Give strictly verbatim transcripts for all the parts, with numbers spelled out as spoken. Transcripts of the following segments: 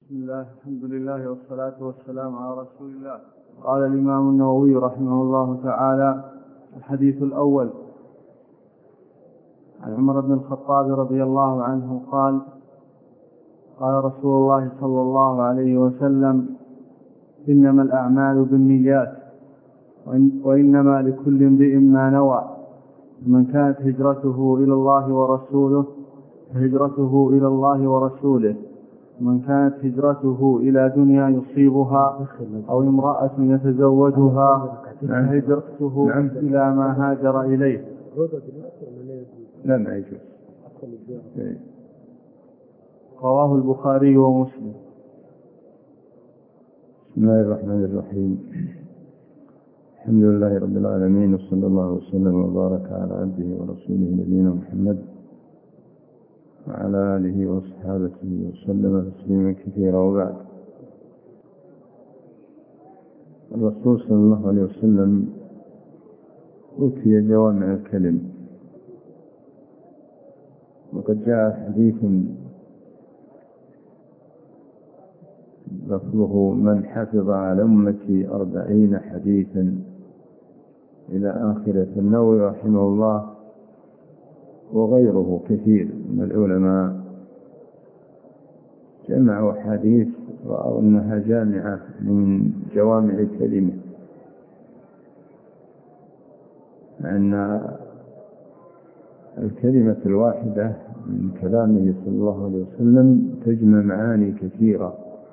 بسم الله الحمد لله والصلاة والسلام على رسول الله. قال الإمام النووي رحمه الله تعالى: الحديث الأول عن عمر بن الخطاب رضي الله عنه قال: قال رسول الله صلى الله عليه وسلم: إنما الأعمال بالنيات وإنما لكل امرئ ما نوى، من كانت هجرته إلى الله ورسوله فهجرته إلى الله ورسوله، من كانت هجرته إلى دنيا يصيبها أو امرأة يتزوجها فهجرته إلى ما هاجر إليه. لا ما يجوز. رواه البخاري ومسلم. بسم الله الرحمن الرحيم. الحمد لله رب العالمين، وصلى الله وسلم وبارك على عبده ورسوله نبينا محمد وعلى آله وصحابته وسلم تسليما كثيرا. وبعد، الرسول صلى الله عليه وسلم أوتي جوامع الكلم، وقد جاء حديث لفظه: من حفظ على أمتي أربعين حديثا إلى آخرة. النووي رحمه الله وغيره كثير من العلماء جمعوا حديث رأوا أنها جامعة من جوامع الكلمة، أن الكلمة الواحدة من كلامه صلى الله عليه وسلم تجمع معاني كثيرة،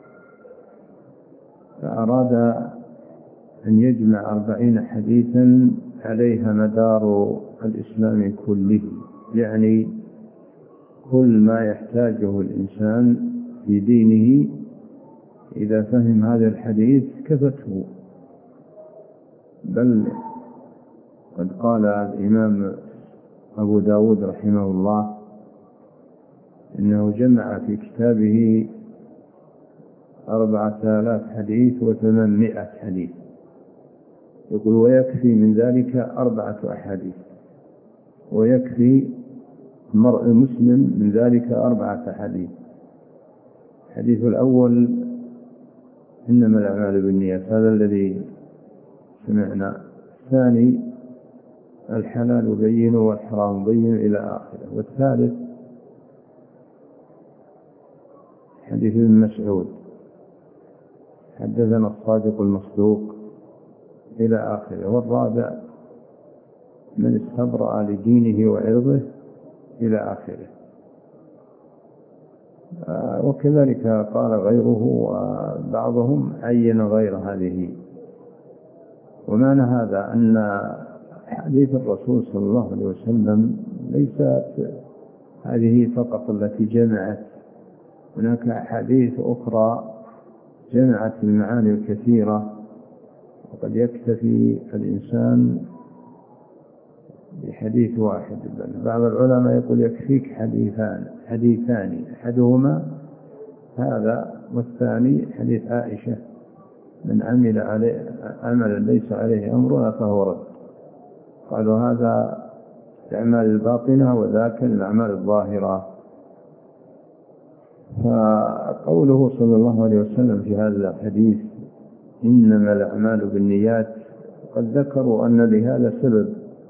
فأراد أن يجمع أربعين حديثا عليها مدار الإسلام كله، يعني كل ما يحتاجه الإنسان في دينه إذا فهم هذا الحديث كفته. بل قد قال الإمام أبو داود رحمه الله إنه جمع في كتابه أربعة آلاف حديث وثمانمائة حديث، يقول: ويكفي من ذلك أربعة أحاديث، ويكفي مرء مسلم من ذلك أربعة حديث. الحديث الأول: إنما الأعمال بالنيات، هذا الذي سمعنا. الثاني: الحلال بين والحرام بين إلى آخره. والثالث: حديث ابن مسعود: حدثنا الصادق المصدوق إلى آخره. والرابع: من استبرأ لدينه وعرضه إلى آخره. وكذلك قال غيره، وبعضهم عين غير هذه. ومعنى هذا أن حديث الرسول صلى الله عليه وسلم ليست هذه فقط التي جمعت، هناك أحاديث أخرى جمعت المعاني الكثيرة، وقد يكتفي الإنسان بحديث واحد. بعض العلماء يقول يكفيك حديثان حديثان أحدهما هذا، والثاني حديث عائشة: من عمل عليه عملا ليس عليه أمرنا فهو رد. قالوا هذا الأعمال الباطنة وذاك الأعمال الظاهرة. فقوله صلى الله عليه وسلم في هذا الحديث: إنما الأعمال بالنيات، قد ذكروا أن لهذا سبب،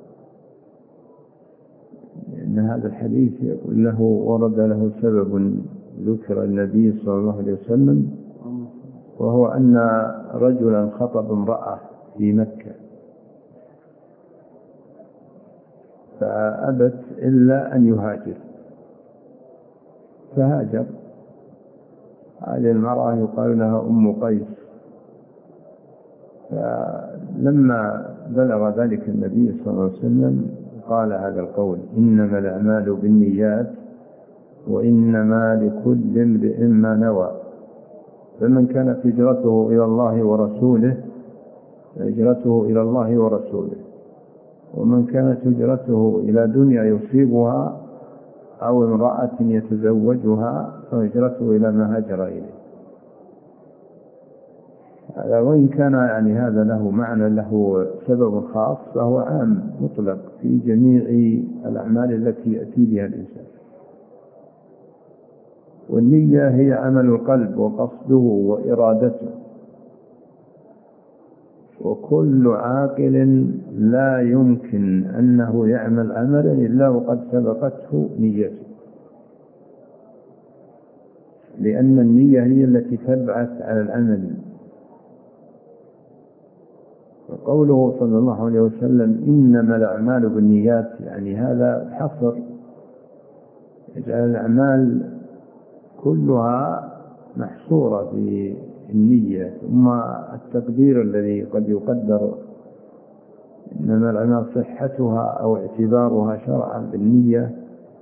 أن هذا الحديث يقول له ورد له سبب ذكر النبي صلى الله عليه وسلم، وهو أن رجلا خطب امرأة في مكة فأبت إلا أن يهاجر، فهاجر. هذه المرأة يقال لها أم قيس. فلما بلغ ذلك النبي صلى الله عليه وسلم قال هذا القول: إنما الأعمال بالنيات وإنما لكل امرئ ما نوى، فمن كانت هجرته إلى الله ورسوله فهجرته إلى الله ورسوله، ومن كانت هجرته إلى دنيا يصيبها أو امرأة يتزوجها فهجرته إلى ما هاجر إليه. وإن كان يعني هذا له معنى، له سبب خاص، فهو عام مطلق في جميع الأعمال التي يأتي بها الإنسان. والنية هي عمل القلب وقصده وإرادته، وكل عاقل لا يمكن أنه يعمل عملا إلا وقد سبقته نيته، لأن النية هي التي تبعث على العمل. وقوله صلى الله عليه وسلم إنما الأعمال بالنيات، يعني هذا حصر، يجعل الأعمال كلها محصورة في النية. ثم التقدير الذي قد يقدر إنما الأعمال صحتها أو اعتبارها شرعا بالنية،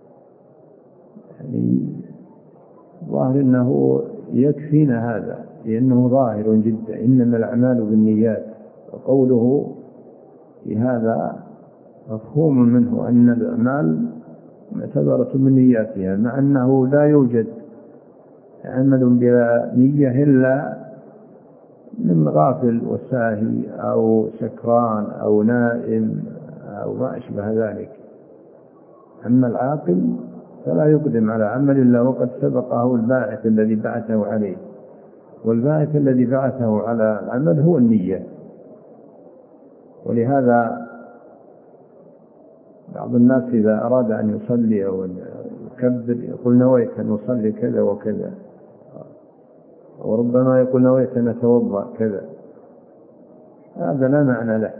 يعني ظاهر أنه يكفينا هذا، لأنه ظاهر جدا إنما الأعمال بالنيات. وقوله في هذا مفهوم منه أن الأعمال معتبرة من نياتها، مع أنه لا يوجد عمل بلا نية إلا من غافل وساهي أو سكران أو نائم أو ما أشبه ذلك. أما العاقل فلا يقدم على عمل إلا وقد سبقه الباعث الذي بعثه عليه، والباعث الذي بعثه على العمل هو النية. ولهذا بعض الناس إذا أراد أن يصلي أو يكبر يقول نويت أن أصلي كذا وكذا، وربما يقول نويت أن أتوضأ كذا. هذا لا معنى له،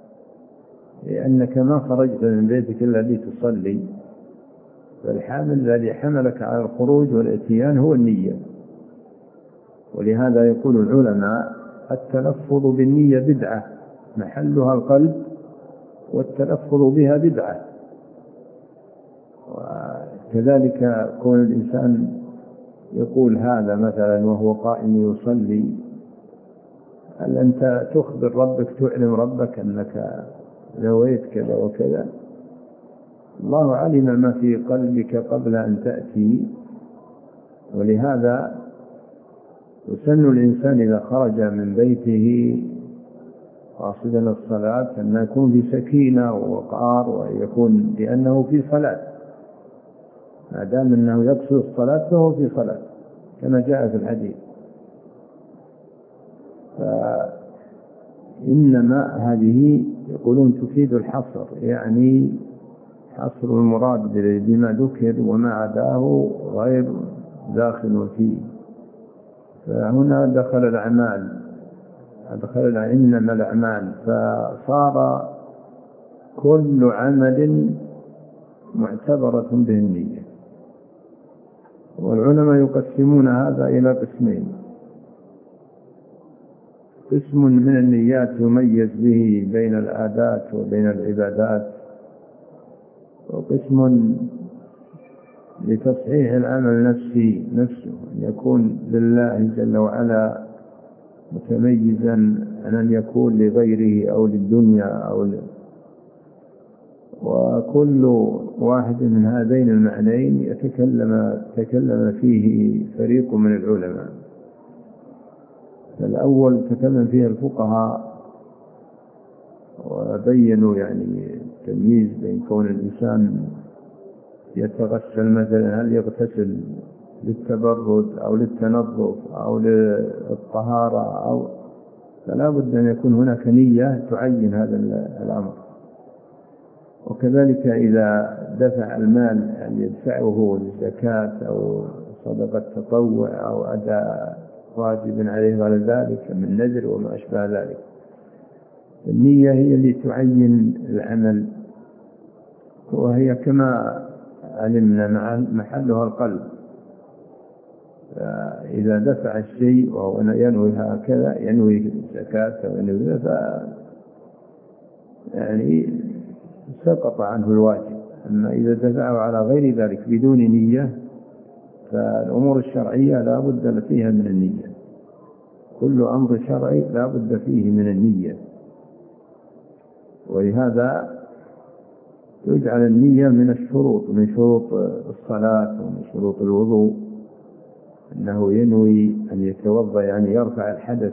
لأنك ما خرجت من بيتك إلا لتصلي، فالحامل الذي حملك على الخروج والاتيان هو النية. ولهذا يقول العلماء التلفظ بالنية بدعة محلها القلب، والتلفظ بها بدعة. وكذلك كون الإنسان يقول هذا مثلا وهو قائم يصلي، هل أنت تخبر ربك تعلم ربك أنك نويت كذا وكذا؟ الله علم ما في قلبك قبل أن تأتي. ولهذا يسن الإنسان إذا خرج من بيته قاصدا الصلاة أن يكون في سكينة ووقار، ويكون لأنه في صلاة، ما دام أنه يقصد الصلاة فهو في صلاة كما جاء في الحديث. فإنما هذه يقولون تفيد الحصر، يعني حصر المراد بما ذكر وما عداه غير داخل فيه. فهنا دخل الأعمال، دخل إنما الأعمال، فصار كل عمل معتبرة به النية. والعلماء يقسمون هذا إلى قسمين: قسم من النيات يميز به بين العادات وبين العبادات، وقسم لتصحيح العمل نفسه نفسه أن يكون لله جل وعلا متميزا عن أن يكون لغيره أو للدنيا أو ل... وكل واحد من هذين المعنيين يتكلم تكلم فيه فريق من العلماء. الأول تكلم فيه الفقهاء وبينوا يعني التمييز بين كون الإنسان يتغسل مثلا، هل يغتسل للتبرد أو للتنظف أو للطهارة، أو فلا بد أن يكون هناك نية تعين هذا الأمر. وكذلك إذا دفع المال أن يدفعه للزكاة أو صدقة تطوع أو أداء واجب عليه غير ذلك من نذر وما أشبه ذلك، النية هي اللي تعين العمل، وهي كما علمنا محلها القلب. إذا دفع الشيء وهو ينوي هكذا، ينوي الزكاة وينوي ف يعني سقط عنه الواجب. أما إذا دفعه على غير ذلك بدون نية، فالأمور الشرعية لا بد فيها من النية. كل أمر شرعي لا بد فيه من النية، ولهذا يجعل النية من الشروط، من شروط الصلاة ومن شروط الوضوء، أنه ينوي أن يتوضأ يعني يرفع الحدث،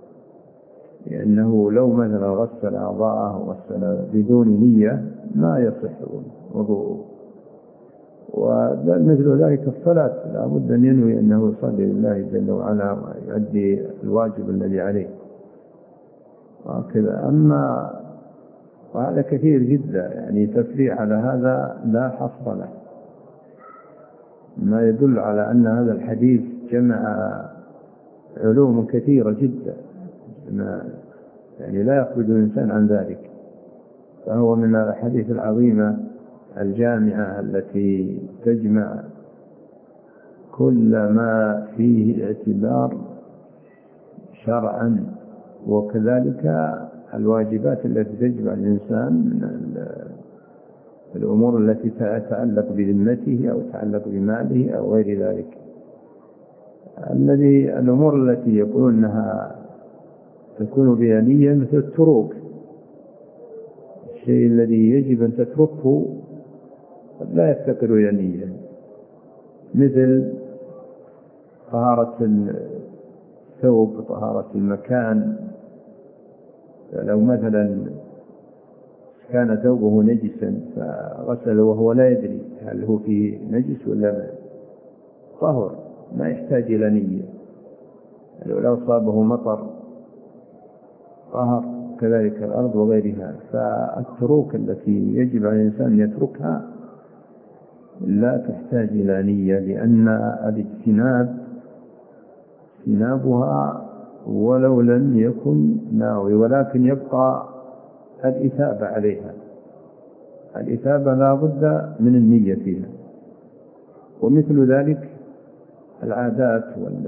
لأنه لو مثلا غسل أعضاءه وغسل بدون نية ما يصح وضوءه. ومثل ذلك الصلاة لا بد أن ينوي أنه يصلي لله جل وعلا ويؤدي الواجب الذي عليه وكذا. أما وهذا كثير جدا، يعني تفريع على هذا لا حصر له، ما يدل على أن هذا الحديث جمع علوم كثيرة جدا، يعني لا يخرج الإنسان عن ذلك. فهو من الأحاديث العظيمة الجامعة التي تجمع كل ما فيه اعتبار شرعا، وكذلك الواجبات التي تجب على الإنسان من الأمور التي تتعلق بذمته أو تتعلق بماله أو غير ذلك. الذي الأمور التي يقولون أنها تكون بها نية مثل التروك، الشيء الذي يجب أن تتركه لا يفتقر إلى نية، مثل طهارة الثوب، طهارة المكان. لو مثلا كان ثوبه نجسا فغسله وهو لا يدري هل هو فيه نجس ولا لا، طهر ما يحتاج إلى نية. لو أصابه مطر طهر، كذلك الأرض وغيرها. فالتروك التي يجب على الإنسان أن يتركها لا تحتاج إلى نية، لأن الاجتناب اجتنابها ولو لم يكن ناوي، ولكن يبقى الإثابة عليها. الإثابة لا بد من النية فيها. ومثل ذلك العادات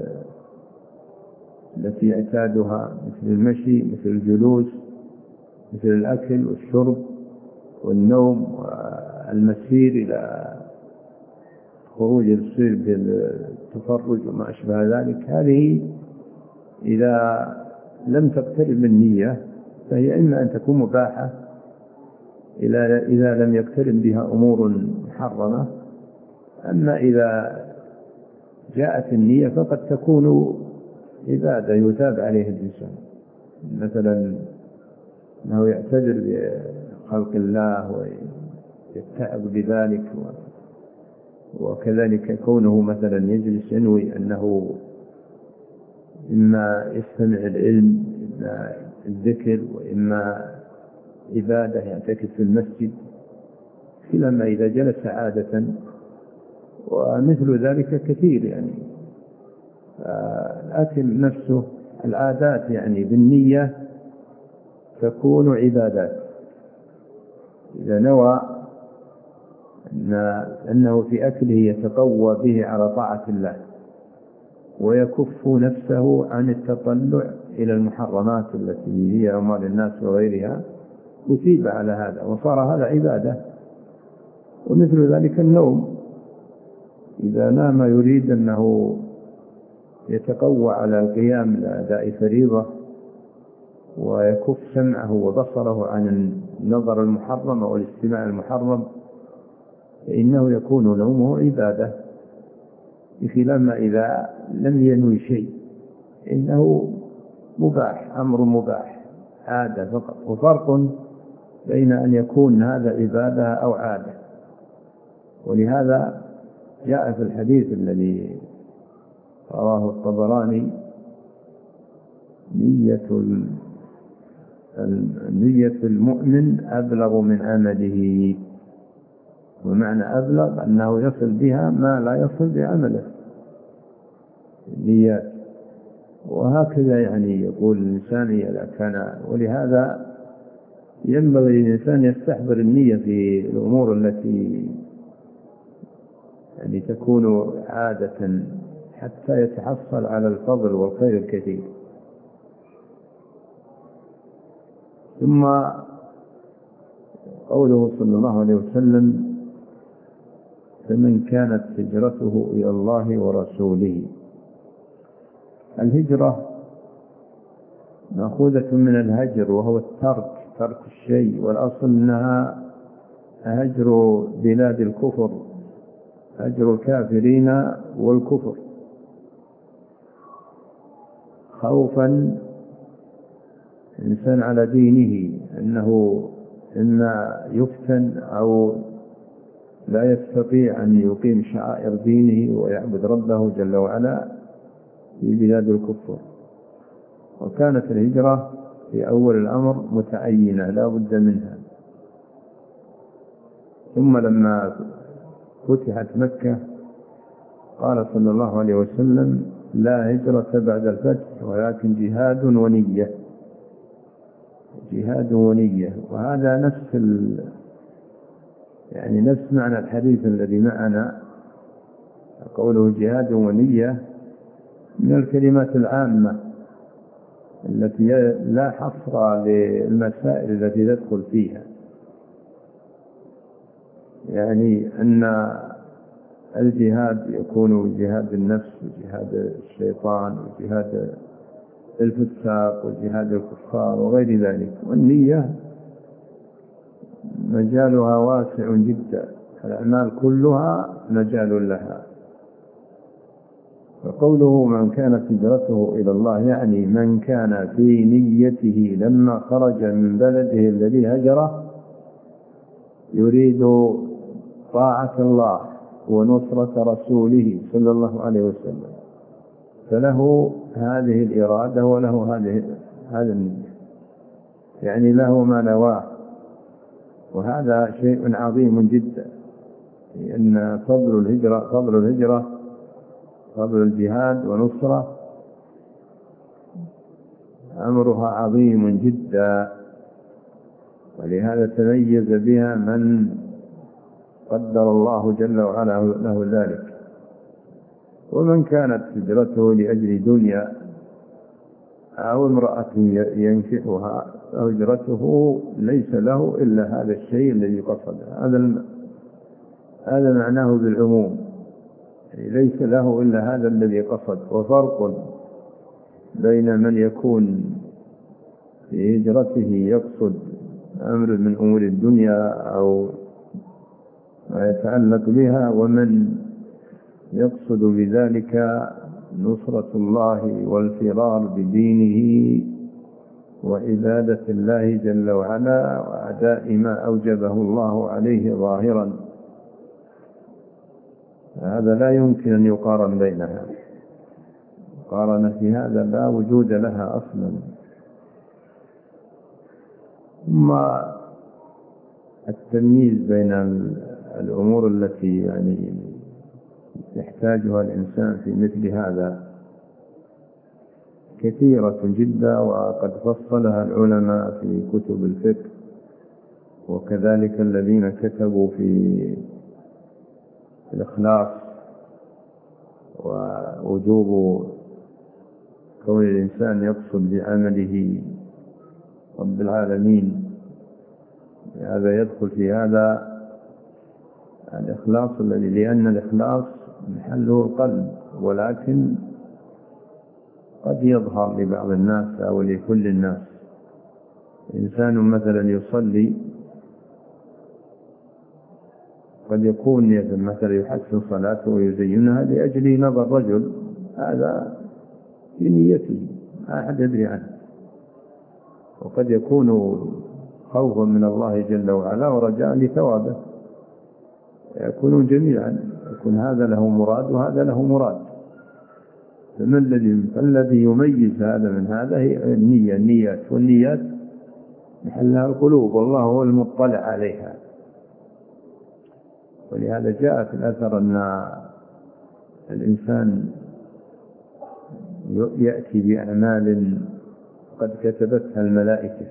التي يعتادها مثل المشي، مثل الجلوس، مثل الأكل والشرب والنوم والمسير إلى خروج الصير بالتفرج وما أشبه ذلك، هذه إذا لم تقترب النية فهي إما أن تكون مباحة إذا لم يقترب بها أمور محرمة. أما إذا جاءت النية فقد تكون عبادة يثاب عليه الإنسان، مثلا أنه يعتذر بخلق الله ويتعب بذلك، وكذلك كونه مثلا يجلس ينوي أنه إما يستمع العلم، إما الذكر، وإما عبادة يعتكف في المسجد، كلما إذا جلس عادة. ومثل ذلك كثير، يعني الأكل نفسه العادات يعني بالنية تكون عبادات. إذا نوى أنه في أكله يتقوى به على طاعة الله ويكف نفسه عن التطلع إلى المحرمات التي هي أموال الناس وغيرها، أثيب على هذا وصار هذا عبادة. ومثل ذلك النوم، إذا نام يريد أنه يتقوى على القيام لأداء فريضة ويكف سمعه وبصره عن النظر المحرم أو الاستماع المحرم، فإنه يكون نومه عبادة، بخلاف ما إذا لم ينوي شيء، إنه مباح، أمر مباح، عادة فقط. وفرق بين أن يكون هذا عبادة أو عادة. ولهذا جاء في الحديث الذي رواه الطبراني: نية نية المؤمن أبلغ من عمله. ومعنى أبلغ أنه يصل بها ما لا يصل بعمله، نيات. وهكذا يعني يقول الإنسان إذا كان. ولهذا ينبغي الإنسان يستحضر النية في الأمور التي يعني تكون عادة حتى يتحصل على الفضل والخير الكثير. ثم قوله صلى الله عليه وسلم: فمن كانت هجرته إلى الله ورسوله. الهجرة مأخوذة من الهجر، وهو الترك، ترك الشيء، والأصل أنها هجر بلاد الكفر، هجر الكافرين والكفر، خوفا الإنسان على دينه أنه إما يفتن أو لا يستطيع أن يقيم شعائر دينه ويعبد ربه جل وعلا في بلاد الكفر. وكانت الهجرة في أول الأمر متعينة لا بد منها، ثم لما فتحت مكة قال صلى الله عليه وسلم: لا هجرة بعد الفتح ولكن جهاد ونية، جهاد ونية. وهذا نفس ال... يعني نفس معنى الحديث الذي معنا، قوله جهاد ونية من الكلمات العامة التي لا حصر للمسائل التي تدخل فيها، يعني أن الجهاد يكون جهاد النفس وجهاد الشيطان وجهاد الفساق وجهاد الكفار وغير ذلك، والنية مجالها واسع جدا، الأعمال كلها مجال لها. فقوله من كانت هجرته إلى الله يعني من كان في نيته لما خرج من بلده الذي هجره يريد طاعة الله ونصرة رسوله صلى الله عليه وسلم، فله هذه الإرادة وله هذه هذا النية، يعني له ما نواه. وهذا شيء عظيم جدا، لأن فضل الهجرة فضل الهجرة فضل الجهاد ونصرة أمرها عظيم جدا، ولهذا تميز بها من قدر الله جل وعلا له ذلك. ومن كانت هجرته لأجل دنيا أو امرأة ينكحها فهجرته ليس له إلا هذا الشيء الذي قصده. هذا هذا معناه بالعموم، ليس له إلا هذا الذي قصد. وفرق بين من يكون في هجرته يقصد أمر من أمور الدنيا أو ما يتعلق بها، ومن يقصد بذلك نصرة الله والفرار بدينه وإبادة الله جل وعلا وأداء ما أوجبه الله عليه ظاهرا. هذا لا يمكن أن يقارن بينها، مقارنة في هذا لا وجود لها أصلا. ثم التمييز بين الأمور التي يعني يحتاجها الإنسان في مثل هذا كثيرة جدا، وقد فصلها العلماء في كتب الفقه، وكذلك الذين كتبوا في الإخلاص ووجوب كون الإنسان يقصد بعمله رب العالمين. هذا يدخل في هذا الإخلاص الذي لأن الإخلاص محله القلب، ولكن قد يظهر لبعض الناس أو لكل الناس. إنسان مثلا يصلي قد يكون مثلا يحسن صلاته ويزينها لأجل نظر رجل، هذا في نيته ما أحد يدري عنه. وقد يكون خوفا من الله جل وعلا ورجاء لثوابه، يكونون جميعا، يكون هذا له مراد وهذا له مراد. فما الذي الذي يميز هذا من هذا؟ هي النية، النيات، والنيات محلها القلوب والله هو المطلع عليها. ولهذا جاء في الأثر أن الإنسان يأتي بأعمال قد كتبتها الملائكة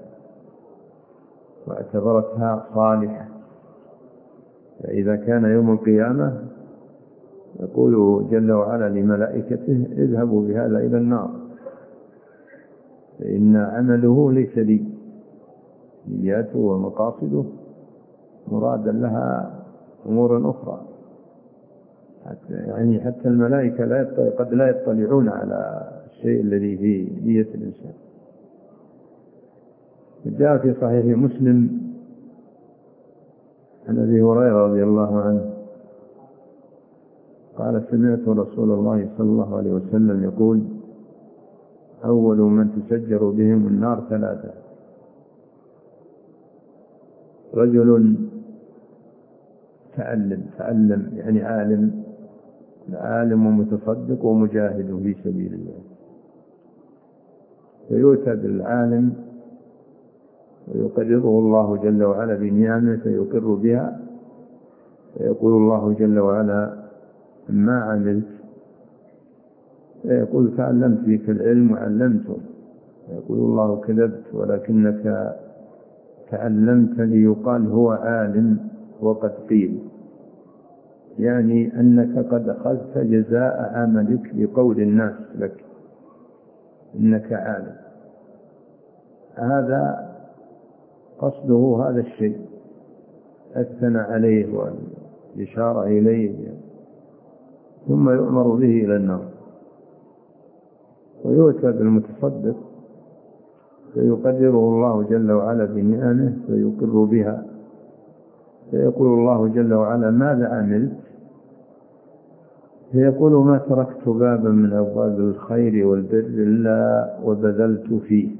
واعتبرتها صالحة، فإذا كان يوم القيامة يقول جل وعلا لملائكته اذهبوا بهذا إلى النار فإن عمله ليس لي، نياته ومقاصده مرادا لها أمور أخرى. حتى يعني حتى الملائكة لا يطلع قد لا يطلعون على الشيء الذي في نية الإنسان. جاء في صحيح مسلم عن أبي هريرة رضي الله عنه قال سمعت رسول الله صلى الله عليه وسلم يقول أول من تسجر بهم النار ثلاثة: متعلم، تعلم يعني عالم، عالم ومتصدق ومجاهد في سبيل الله. فيؤتى بالعالم ويقرره الله جل وعلا بنعمه فيقر بها، فيقول الله جل وعلا ما عملت، فيقول تعلمت فيك العلم وعلمته، فيقول الله كذبت ولكنك تعلمت ليقال هو عالم وقد قيل، يعني أنك قد أخذت جزاء عملك بقول الناس لك إنك عالم. هذا قصده هذا الشيء، أثنى عليه والإشارة إليه، ثم يؤمر به إلى النار. ويؤتى بالمتصدق فيقدره الله جل وعلا بنعمه فيقر بها، فيقول الله جل وعلا ماذا عملت؟ فيقول ما تركت بابا من أبواب الخير والبر إلا وبذلت فيه.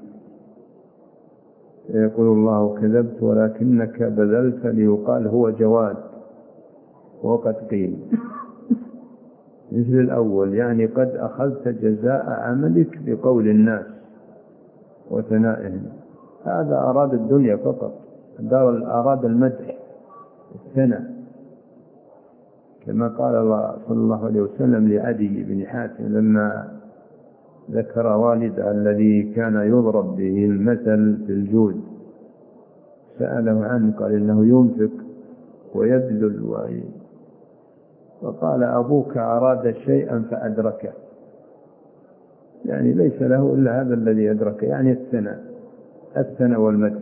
فيقول الله كذبت ولكنك بذلت ليقال هو جواد وقد قيل. مثل الأول، يعني قد أخذت جزاء عملك بقول الناس وثنائهم. هذا أراد الدنيا فقط، أراد المدح الثناء، كما قال الله صلى الله عليه وسلم لعدي بن حاتم لما ذكر والد الذي كان يضرب به المثل في الجود، سأله عنه قال إنه ينفق ويبذل وعي، فقال أبوك أراد شيئا فأدركه، يعني ليس له إلا هذا الذي أدركه، يعني الثناء الثناء والمدح.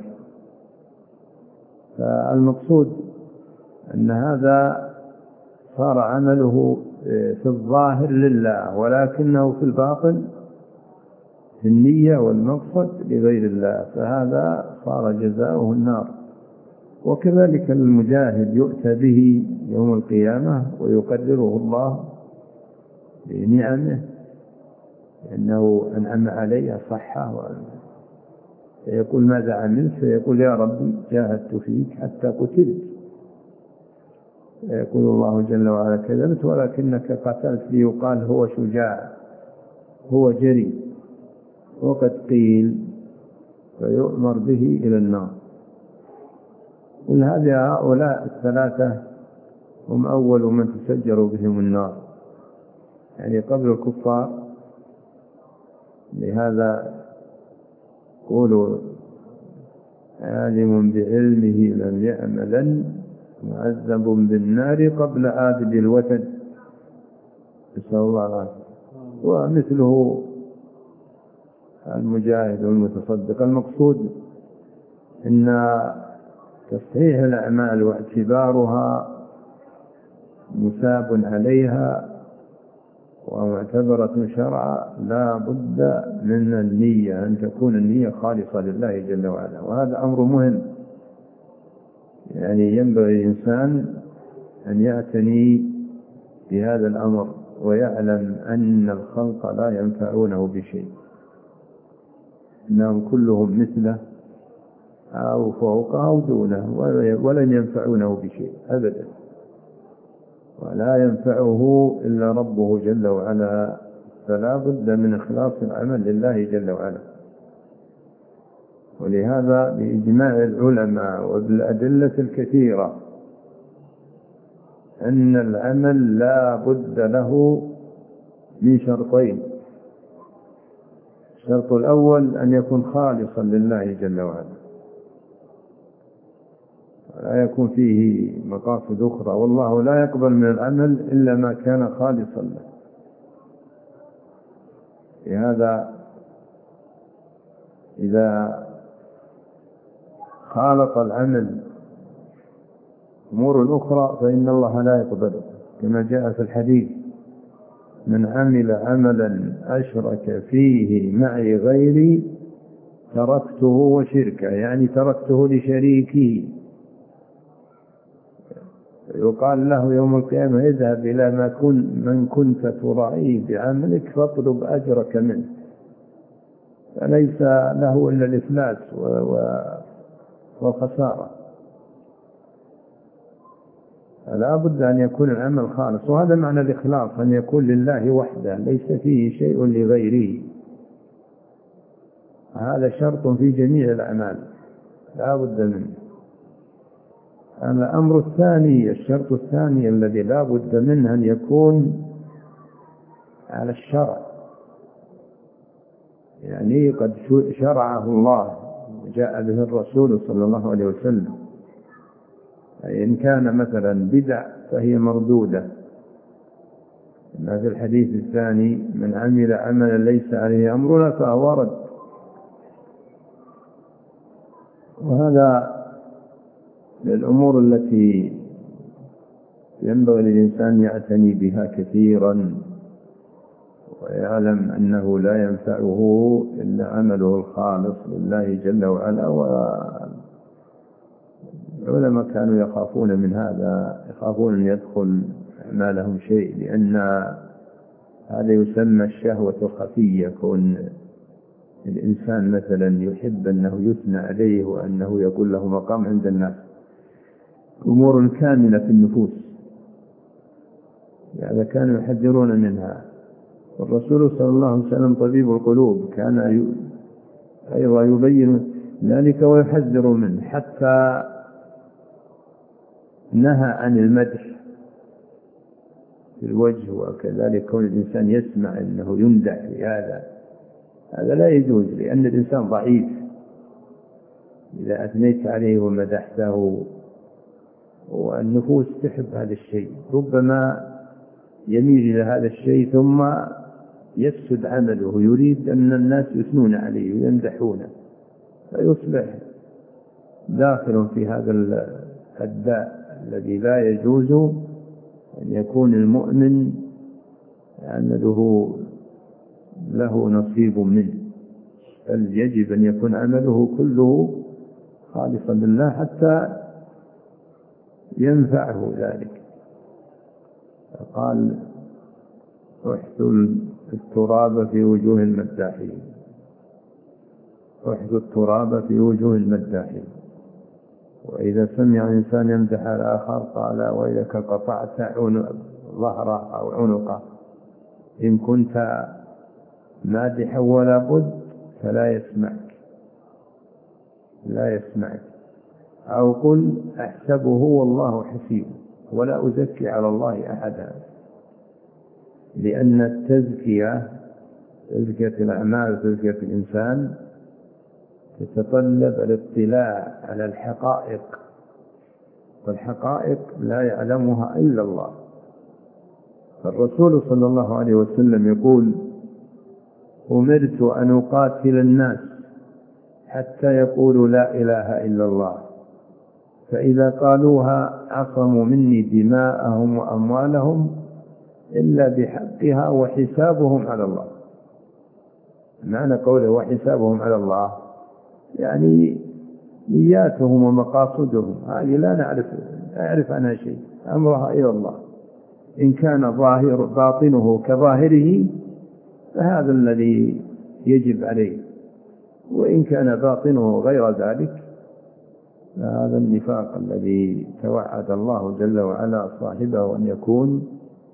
فالمقصود أن هذا صار عمله في الظاهر لله، ولكنه في الباطن في النية والمقصد لغير الله، فهذا صار جزاؤه النار. وكذلك المجاهد يؤتى به يوم القيامة ويقدره الله بنعمه، لأنه أنعم عليه صحة، فيقول ماذا عملت؟ فيقول يا ربي جاهدت فيك حتى قتلت. يقول الله جل وعلا كذبت ولكنك قتلت ليقال هو شجاع هو جري وقد قيل، فيؤمر به إلى النار. قل هذه هؤلاء الثلاثة هم أول من تسجر بهم النار، يعني قبل الكفار. لهذا قولوا عالم بعلمه لم يعملا معذب بالنار قبل عابد الوثن، نسأل الله العافية. ومثله المجاهد والمتصدق. المقصود أن تصحيح الأعمال واعتبارها مثاب عليها ومعتبرة شرعا لا بد من النية، أن تكون النية خالصة لله جل وعلا، وهذا أمر مهم. يعني ينبغي الإنسان أن يعتني بهذا الأمر ويعلم أن الخلق لا ينفعونه بشيء، إنهم كلهم مثله أو فوقه أو دونه، ولن ينفعونه بشيء أبدا، ولا ينفعه إلا ربه جل وعلا. فلا بد من إخلاص العمل لله جل وعلا. ولهذا بإجماع العلماء وبالأدلة الكثيرة أن العمل لا بد له من شرطين. الشرط الأول أن يكون خالصا لله جل وعلا، لا يكون فيه مقاصد أخرى، والله لا يقبل من العمل إلا ما كان خالصا له. لهذا إذا خالط العمل أمور أخرى فإن الله لا يقبله، كما جاء في الحديث من عمل عملا أشرك فيه معي غيري تركته وشركه، يعني تركته لشريكه. يقال له يوم القيامة اذهب إلى ما كن من كنت تراعيه بعملك فاطلب أجرك منه، فليس له إلا الإفلاس والخسارة. لا بد أن يكون العمل خالص، وهذا معنى الإخلاص، أن يكون لله وحده ليس فيه شيء لغيره. هذا شرط في جميع الأعمال لا بد منه. الأمر الثاني، الشرط الثاني الذي لا بد منه أن يكون على الشرع، يعني قد شرعه الله جاء به الرسول صلى الله عليه وسلم. إن كان مثلا بدع فهي مردودة، ما في الحديث الثاني من عمل عملا ليس عليه أمرنا فهو رد. وهذا من الأمور التي ينبغي للإنسان يعتني بها كثيرا، ويعلم أنه لا ينفعه إلا عمله الخالص لله جل وعلا. والعلماء كانوا يخافون من هذا، يخافون أن يدخل أعمالهم شيء، لأن هذا يسمى الشهوة الخفية، كون الإنسان مثلا يحب أنه يثنى عليه وأنه يقول له مقام عند الناس، أمور كاملة في النفوس، هذا كانوا يحذرون منها. والرسول صلى الله عليه وسلم طبيب القلوب كان أيضا يبين ذلك ويحذر منه، حتى نهى عن المدح في الوجه، وكذلك كون الإنسان يسمع أنه يمدح بهذا، هذا لا يجوز، لأن الإنسان ضعيف. إذا أثنيت عليه ومدحته، والنفوس تحب هذا الشيء، ربما يميل إلى هذا الشيء ثم يفسد عمله، يريد أن الناس يثنون عليه ويمدحونه، فيصبح داخل في هذا الداء الذي لا يجوز أن يكون المؤمن عمله له نصيب منه، بل يجب أن يكون عمله كله خالصا لله حتى ينفعه ذلك. قال احثوا التراب في وجوه المداحين، احثوا التراب في وجوه المداحين. وإذا سمع إنسان يمدح الآخر قال وإذا قطعت ظهره أو عنقه، إن كنت مادحا ولا بد فلا يسمعك، لا يسمعك. أو قل أحسبه والله حسيبه ولا أزكي على الله أحدا، لأن التزكية، تزكية الأعمال، تزكية الإنسان، تتطلب الاطلاع على الحقائق، والحقائق لا يعلمها إلا الله. فالرسول صلى الله عليه وسلم يقول أمرت أن أقاتل الناس حتى يقولوا لا إله إلا الله، فإذا قالوها عصموا مني دماءهم وأموالهم إلا بحقها وحسابهم على الله. معنى قوله وحسابهم على الله يعني نياتهم ومقاصدهم، هذه لا نعرف أعرف عنها شيء، أمرها إلى الله. إن كان ظاهر باطنه كظاهره فهذا الذي يجب عليه، وإن كان باطنه غير ذلك فهذا النفاق الذي توعد الله جل وعلا صاحبه أن يكون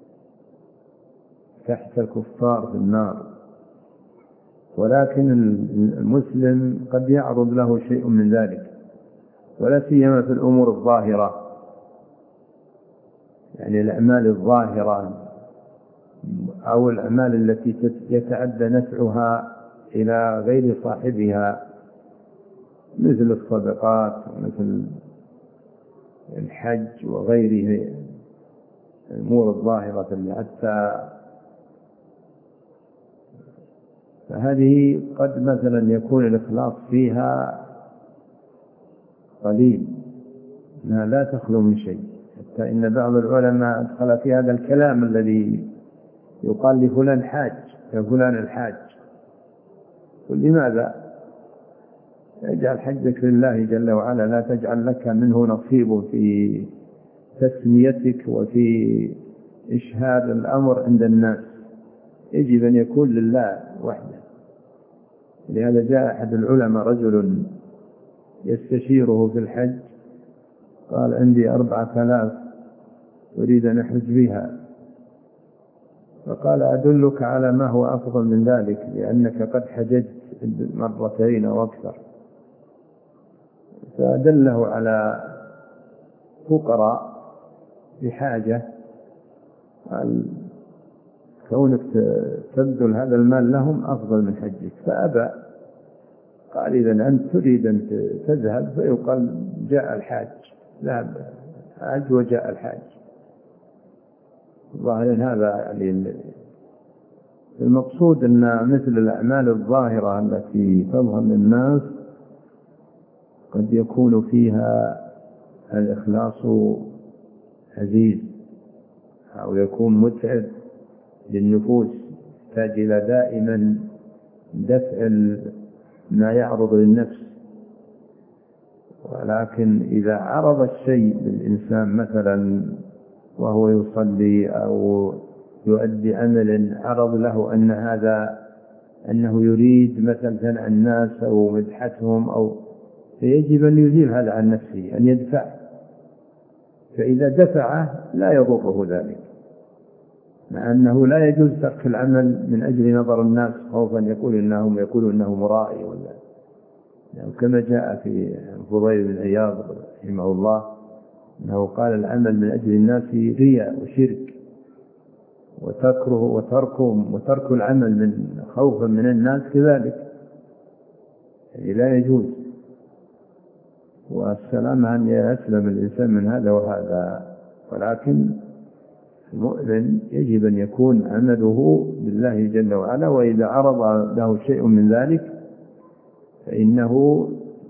تحت الكفار في النار. ولكن المسلم قد يعرض له شيء من ذلك، ولا سيما في الأمور الظاهرة، يعني الأعمال الظاهرة أو الأعمال التي يتعدى نفعها إلى غير صاحبها، مثل الصدقات ومثل الحج وغيره، الأمور الظاهرة حتى فهذه قد مثلا يكون الإخلاص فيها قليل، لا, لا تخلو من شيء، حتى إن بعض العلماء أدخل في هذا الكلام الذي يقال لفلان حاج، فلان الحاج، ولماذا؟ اجعل حجك لله جل وعلا، لا تجعل لك منه نصيب في تسميتك وفي إشهاد الأمر عند الناس، يجب أن يكون لله وحده. لهذا جاء أحد العلماء رجل يستشيره في الحج، قال عندي أربعة آلاف أريد أن أحج بها. فقال أدلك على ما هو أفضل من ذلك، لأنك قد حججت مرتين أو أكثر. فأدله على فقراء بحاجة، قال كونك تبذل هذا المال لهم أفضل من حجك، فأبى. قال إذن أنت تريد أن تذهب، فيقال جاء الحاج، ذهب حاج وجاء الحاج. ظاهرا هذا يعني المقصود أن مثل الأعمال الظاهرة التي تظهر للناس قد يكون فيها الإخلاص عزيز، أو يكون متعب للنفوس، يحتاج إلى دائما دفع ما يعرض للنفس. ولكن إذا عرض الشيء للإنسان مثلا وهو يصلي أو يؤدي عمل عرض له أن هذا أنه يريد مثلا ثناء الناس أو مدحتهم، أو فيجب أن يزيل هذا عن نفسه، أن يدفع. فإذا دفعه لا يضره ذلك، مع أنه لا يجوز ترك العمل من أجل نظر الناس خوفا يقول إنهم يقولوا إنه مرائي ولا، يعني كما جاء في فضيل بن عياض رحمه الله أنه قال العمل من أجل الناس رياء وشرك، وتركه وتركهم وترك العمل من خوفا من الناس كذلك، يعني لا يجوز. والسلام أن يسلم الإنسان من هذا وهذا. ولكن المؤمن يجب أن يكون عمله لله جل وعلا، وإذا عرض له شيء من ذلك فإنه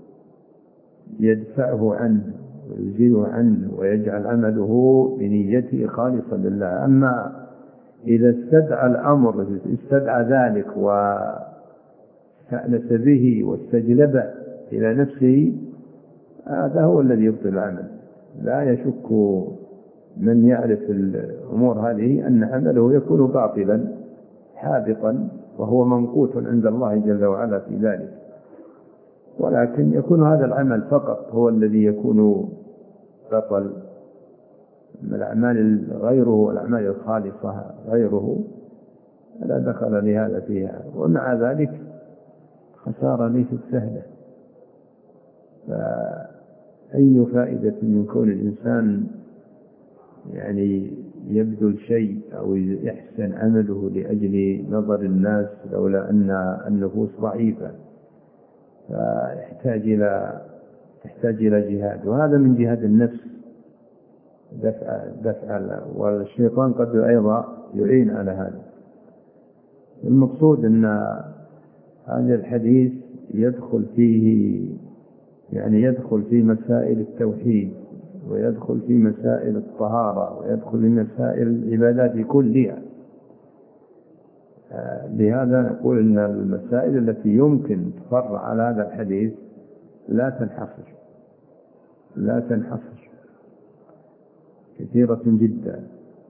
يدفعه عنه ويزيله عنه ويجعل عمله بنيته خالصا لله. أما إذا استدعى الأمر استدعى ذلك واستأنس به واستجلب إلى نفسه، هذا هو الذي يبطل العمل. لا يشك من يعرف الأمور هذه أن عمله يكون باطلا حابطا، وهو منقوط عند الله جل وعلا في ذلك. ولكن يكون هذا العمل فقط هو الذي يكون بطل، الأعمال غيره، الأعمال الخالصة غيره لا دخل لهذا فيها. ومع ذلك خسارة ليست سهلة. فأي فائدة من كون الإنسان يعني يبذل شيء أو يحسن عمله لأجل نظر الناس لولا أن النفوس ضعيفة، فيحتاج إلى تحتاج إلى جهاد، وهذا من جهاد النفس دفع دفع والشيطان قد أيضا يعين على هذا. المقصود أن هذا الحديث يدخل فيه يعني يدخل في مسائل التوحيد، ويدخل في مسائل الطهارة، ويدخل في مسائل العبادات كلها. لهذا نقول أن المسائل التي يمكن تفرع على هذا الحديث لا تنحصر لا تنحصر كثيرة جدا.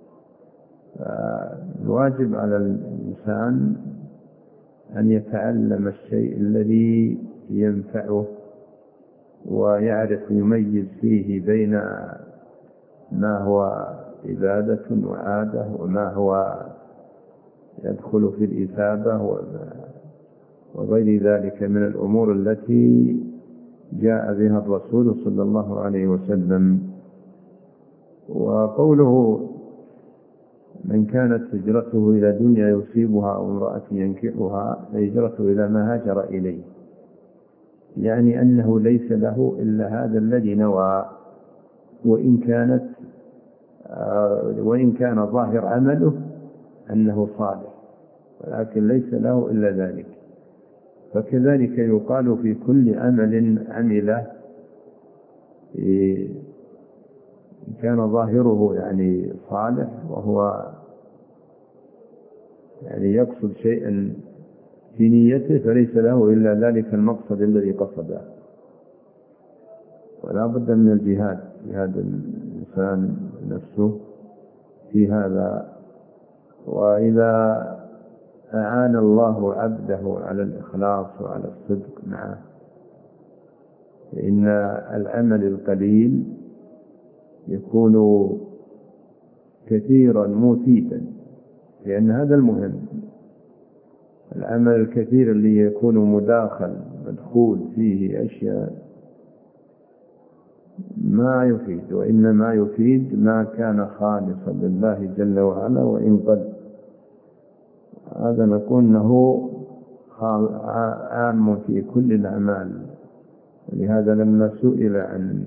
الواجب على الإنسان أن يتعلم الشيء الذي ينفعه، ويعرف يميز فيه بين ما هو عبادة وعادة وما هو يدخل في الإثابة وغير ذلك من الأمور التي جاء بها الرسول صلى الله عليه وسلم. وقوله من كانت هجرته إلى دنيا يصيبها أو امرأة ينكحها فهجرته إلى ما هاجر إليه، يعني أنه ليس له إلا هذا الذي نوى، وإن كانت وإن كان ظاهر عمله أنه صالح، ولكن ليس له إلا ذلك. فكذلك يقال في كل عمل عمله إن كان ظاهره يعني صالح وهو يعني يقصد شيئا في نيته فليس له إلا ذلك المقصد الذي قصده. ولا بد من الجهاد، جهاد الإنسان نفسه في هذا. وإذا أعان الله عبده على الإخلاص وعلى الصدق معه فإن العمل القليل يكون كثيرا مفيدا، لأن هذا المهم. العمل الكثير اللي يكون مداخل مدخول فيه أشياء ما يفيد، وإنما يفيد ما كان خالصا لله جل وعلا وإن قل. هذا نقول أنه عام في كل الأعمال. لهذا لما سئل عن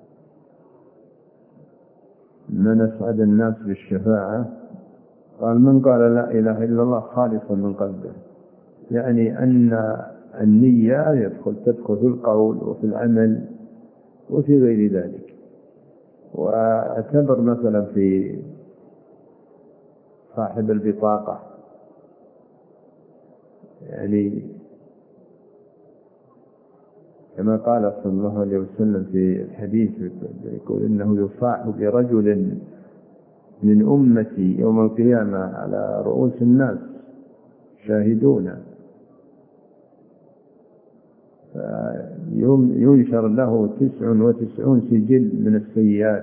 من أسعد الناس بالشفاعة قال من قال لا إله إلا الله خالصا من قلبه، يعني أن النية يدخل تدخل في القول وفي العمل وفي غير ذلك. واعتبر مثلا في صاحب البطاقة، يعني كما قال صلى الله عليه وسلم في الحديث يقول إنه يصاح برجل من أمتي يوم القيامة على رؤوس الناس شاهدون، ينشر له تسع وتسعون سجل من السيئات،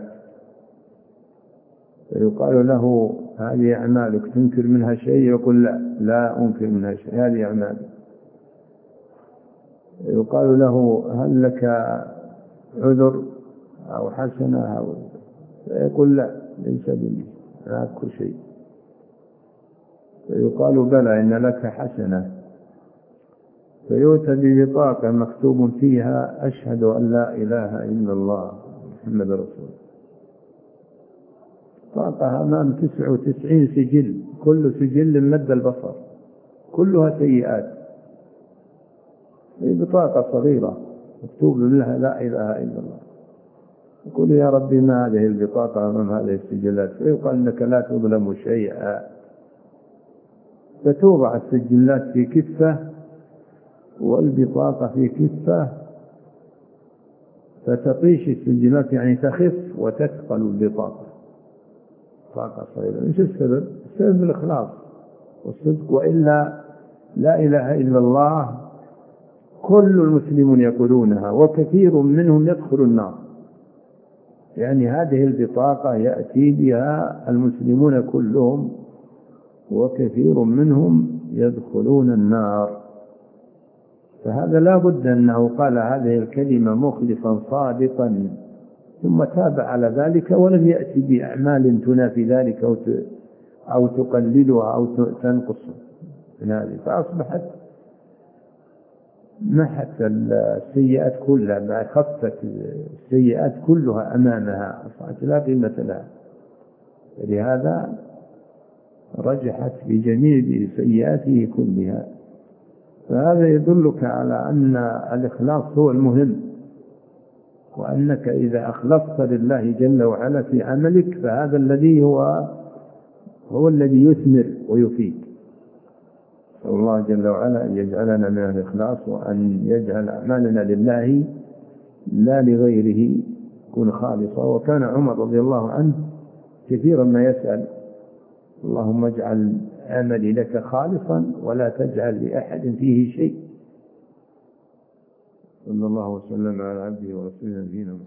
فيقال له هذه أعمالك تنكر منها شيء؟ يقول لا لا أنكر منها شيء، هذه أعمالك. يقال له هل لك عذر أو حسنة أو؟ فيقول لا ليس بي أذكر شيء. فيقال بلى إن لك حسنة، فيؤتى ببطاقة مكتوب فيها أشهد أن لا إله إلا الله محمد رسول الله. بطاقة أمام تسع وتسعين سجل، كل سجل مد البصر، كلها سيئات. هي بطاقة صغيرة مكتوب لها لا إله إلا الله. يقول يا ربي ما هذه البطاقة أمام هذه السجلات؟ فيقال إنك لا تظلم شيئا. فتوضع السجلات في كفة والبطاقة في كفة، فتطيش السجلات يعني تخف وتثقل البطاقة. بطاقة صغيرة. إيش السبب؟ السبب الإخلاص والصدق. وإلا لا إله إلا الله كل المسلمون يقولونها وكثير منهم يدخل النار، يعني هذه البطاقة يأتي بها المسلمون كلهم وكثير منهم يدخلون النار. فهذا لا بد أنه قال هذه الكلمة مخلصا صادقا، ثم تاب على ذلك ولم يأتي بأعمال تنافي ذلك أو أو تقللها أو تنقص من هذه، فأصبحت محت السيئات كلها، ما خفت السيئات كلها أمامها، أصبحت لا قيمة لها. لهذا رجحت بجميع سيئاته كلها. فهذا يدلك على أن الإخلاص هو المهم، وأنك إذا أخلصت لله جل وعلا في عملك فهذا الذي هو هو الذي يثمر ويفيد. نسأل الله جل وعلا أن يجعلنا من الإخلاص، وأن يجعل أعمالنا لله لا لغيره تكون خالصة. وكان عمر رضي الله عنه كثيرا ما يسأل اللهم اجعل عملي لك خالصا ولا تجعل لأحد فيه شيء. صلى الله وسلم على عبده ورسوله نبينا